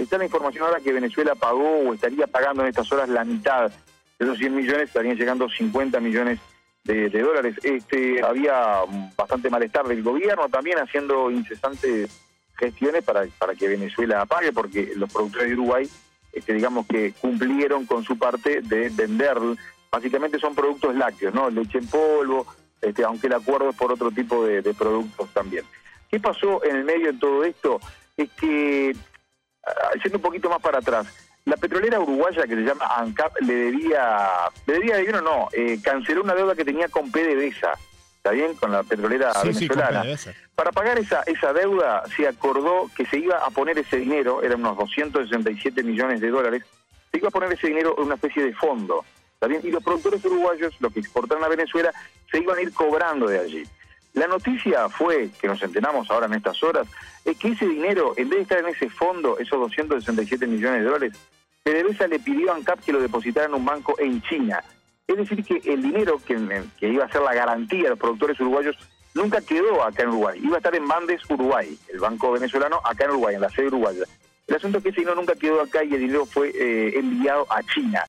está la información ahora que Venezuela pagó o estaría pagando en estas horas la mitad de esos 100 millones, estarían llegando 50 millones de dólares. Había bastante malestar del gobierno también haciendo incesantes gestiones para que Venezuela pague, porque los productores de Uruguay, digamos que cumplieron con su parte de vender, básicamente son productos lácteos, ¿no? Leche en polvo, aunque el acuerdo es por otro tipo de productos también. ¿Qué pasó en el medio de todo esto? Es que, yendo un poquito más para atrás, la petrolera uruguaya que se llama ANCAP canceló una deuda que tenía con PDVSA, ¿está bien? Con la petrolera venezolana. Para pagar esa deuda se acordó que se iba a poner ese dinero, eran unos 267 millones de dólares, se iba a poner ese dinero en una especie de fondo, ¿está bien? Y los productores uruguayos, los que exportaron a Venezuela, se iban a ir cobrando de allí. La noticia fue, que nos enteramos ahora en estas horas, es que ese dinero, en vez de estar en ese fondo, esos 267 millones de dólares, PDVSA le pidió a ANCAP que lo depositara en un banco en China. Es decir, que el dinero que iba a ser la garantía de los productores uruguayos nunca quedó acá en Uruguay. Iba a estar en Bandes, Uruguay, el banco venezolano acá en Uruguay, en la sede uruguaya. El asunto es que ese dinero nunca quedó acá y el dinero fue enviado a China.